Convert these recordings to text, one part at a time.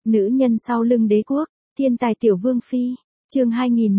Nữ nhân sau lưng đế quốc, thiên tài tiểu vương phi, chương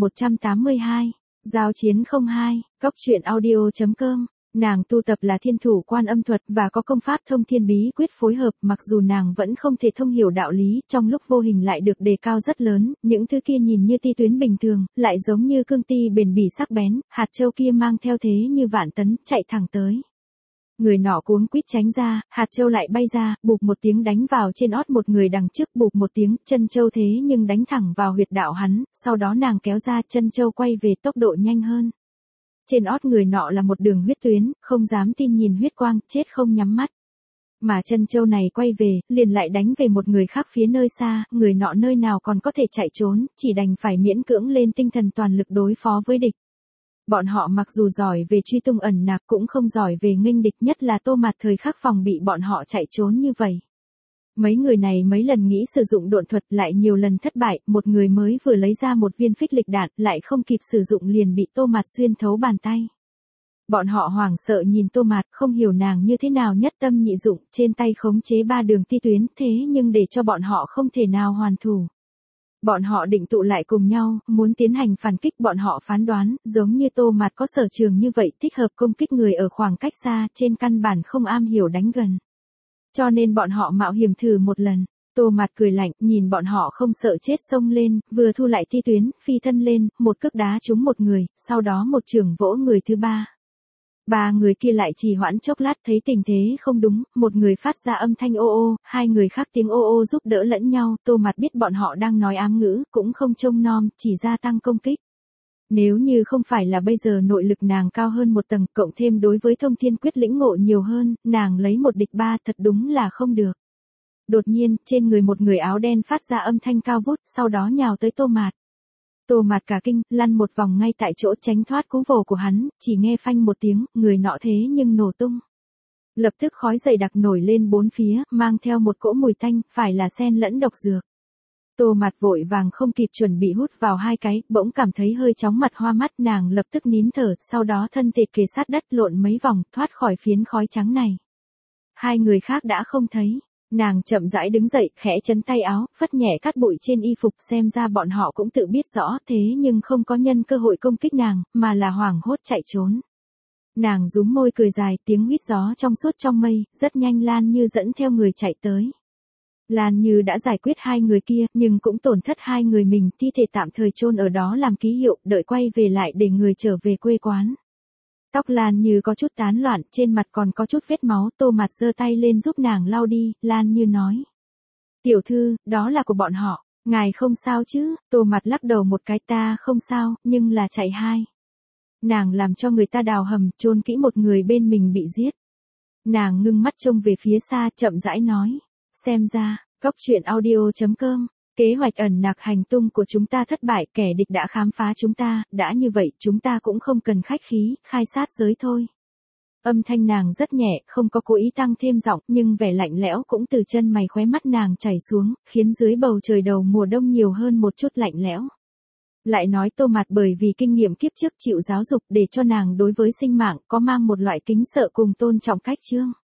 2182, giao chiến 02, cốc truyện audio.com. Nàng tu tập là thiên thủ quan âm thuật và có công pháp thông thiên bí quyết phối hợp, mặc dù nàng vẫn không thể thông hiểu đạo lý, trong lúc vô hình lại được đề cao rất lớn, những thứ kia nhìn như ti tuyến bình thường, lại giống như cương ti bền bỉ sắc bén, hạt châu kia mang theo thế như vạn tấn, chạy thẳng tới. Người nọ cuống quýt tránh ra, hạt châu lại bay ra, bụp một tiếng đánh vào trên ót một người đằng trước, bụp một tiếng, chân châu thế nhưng đánh thẳng vào huyệt đạo hắn, sau đó nàng kéo ra chân châu quay về tốc độ nhanh hơn. Trên ót người nọ là một đường huyết tuyến, không dám tin nhìn huyết quang, chết không nhắm mắt. Mà chân châu này quay về, liền lại đánh về một người khác phía nơi xa, người nọ nơi nào còn có thể chạy trốn, chỉ đành phải miễn cưỡng lên tinh thần toàn lực đối phó với địch. Bọn họ mặc dù giỏi về truy tung ẩn nạp cũng không giỏi về nghênh địch, nhất là Tô Mạt thời khắc phòng bị bọn họ chạy trốn như vậy. Mấy người này mấy lần nghĩ sử dụng độn thuật lại nhiều lần thất bại, một người mới vừa lấy ra một viên phích lịch đạn lại không kịp sử dụng liền bị Tô Mạt xuyên thấu bàn tay. Bọn họ hoảng sợ nhìn Tô Mạt, không hiểu nàng như thế nào nhất tâm nhị dụng, trên tay khống chế 3 đường ti tuyến, thế nhưng để cho bọn họ không thể nào hoàn thủ. Bọn họ định tụ lại cùng nhau, muốn tiến hành phản kích, bọn họ phán đoán, giống như Tô Mạt có sở trường như vậy, thích hợp công kích người ở khoảng cách xa, trên căn bản không am hiểu đánh gần. Cho nên bọn họ mạo hiểm thử một lần. Tô Mạt cười lạnh, nhìn bọn họ không sợ chết xông lên, vừa thu lại ti tuyến, phi thân lên, một cước đá trúng một người, sau đó một chưởng vỗ người thứ ba. 3 người kia lại trì hoãn chốc lát, thấy tình thế không đúng, một người phát ra âm thanh ô ô, 2 người khác tiếng ô ô giúp đỡ lẫn nhau, Tô Mạt biết bọn họ đang nói ám ngữ, cũng không trông nom, chỉ gia tăng công kích. Nếu như không phải là bây giờ nội lực nàng cao hơn một tầng, cộng thêm đối với thông thiên quyết lĩnh ngộ nhiều hơn, nàng lấy một địch 3 thật đúng là không được. Đột nhiên, trên người một người áo đen phát ra âm thanh cao vút, sau đó nhào tới Tô Mạt. Tô Mạt cả kinh, lăn một vòng ngay tại chỗ tránh thoát cú vồ của hắn, chỉ nghe phanh một tiếng, người nọ thế nhưng nổ tung. Lập tức khói dày đặc nổi lên bốn phía, mang theo một cỗ mùi tanh, phải là xen lẫn độc dược. Tô Mạt vội vàng không kịp chuẩn bị hút vào 2 cái, bỗng cảm thấy hơi chóng mặt hoa mắt, nàng lập tức nín thở, sau đó thân thể kề sát đất lộn mấy vòng, thoát khỏi phiến khói trắng này. 2 người khác đã không thấy. Nàng chậm rãi đứng dậy, khẽ chấn tay áo, phất nhẹ cát bụi trên y phục, xem ra bọn họ cũng tự biết rõ, thế nhưng không có nhân cơ hội công kích nàng, mà là hoảng hốt chạy trốn. Nàng rúm môi cười dài, tiếng huýt gió trong suốt trong mây, rất nhanh Lan Như dẫn theo người chạy tới. Lan Như đã giải quyết 2 người kia, nhưng cũng tổn thất 2 người mình, thi thể tạm thời chôn ở đó làm ký hiệu, đợi quay về lại để người trở về quê quán. Tóc Lan Như có chút tán loạn, trên mặt còn có chút vết máu, Tô Mạt giơ tay lên giúp nàng lau đi, Lan Như nói. Tiểu thư, đó là của bọn họ, ngài không sao chứ, Tô Mạt lắc đầu một cái, ta không sao, nhưng là chạy 2. Nàng làm cho người ta đào hầm, chôn kỹ một người bên mình bị giết. Nàng ngưng mắt trông về phía xa, chậm rãi nói. Xem ra, cốc truyện audio.com. Kế hoạch ẩn nặc hành tung của chúng ta thất bại, kẻ địch đã khám phá chúng ta, đã như vậy chúng ta cũng không cần khách khí, khai sát giới thôi. Âm thanh nàng rất nhẹ, không có cố ý tăng thêm giọng, nhưng vẻ lạnh lẽo cũng từ chân mày khóe mắt nàng chảy xuống, khiến dưới bầu trời đầu mùa đông nhiều hơn một chút lạnh lẽo. Lại nói Tô Mạt bởi vì kinh nghiệm kiếp trước chịu giáo dục để cho nàng đối với sinh mạng có mang một loại kính sợ cùng tôn trọng cách chương.